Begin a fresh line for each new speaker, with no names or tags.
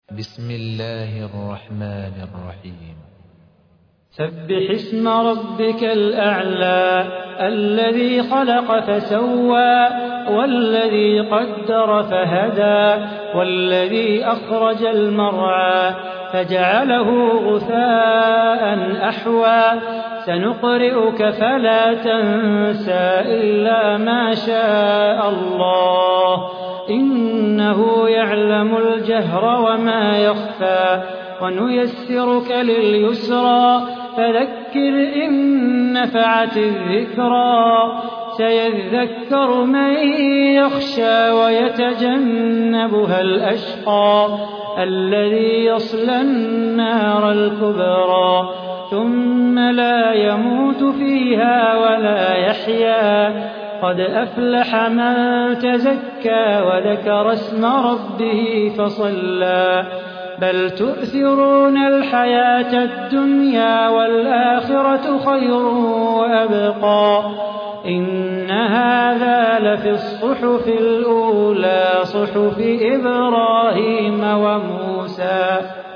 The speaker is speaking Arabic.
بسم الله الرحمن الرحيم.
سبح اسم ربك الأعلى الذي خلق فسوى والذي قدر فهدى والذي أخرج المرعى فجعله غثاء أحوى سنقرئك فلا تنسى إلا ما شاء الله إنه يعلم الجهر وما يخفى ونيسرك لليسرى فذكر إن نفعت الذكرى سيذكر من يخشى ويتجنبها الأشقى الذي يصلى النار الكبرى ثم لا يموت فيها ولا يحيا قد أفلح من تزكى وذكر اسم ربه فصلى بل تؤثرون الحياة الدنيا والآخرة خير وأبقى إن هذا لفي الصحف الأولى صحف إبراهيم وموسى.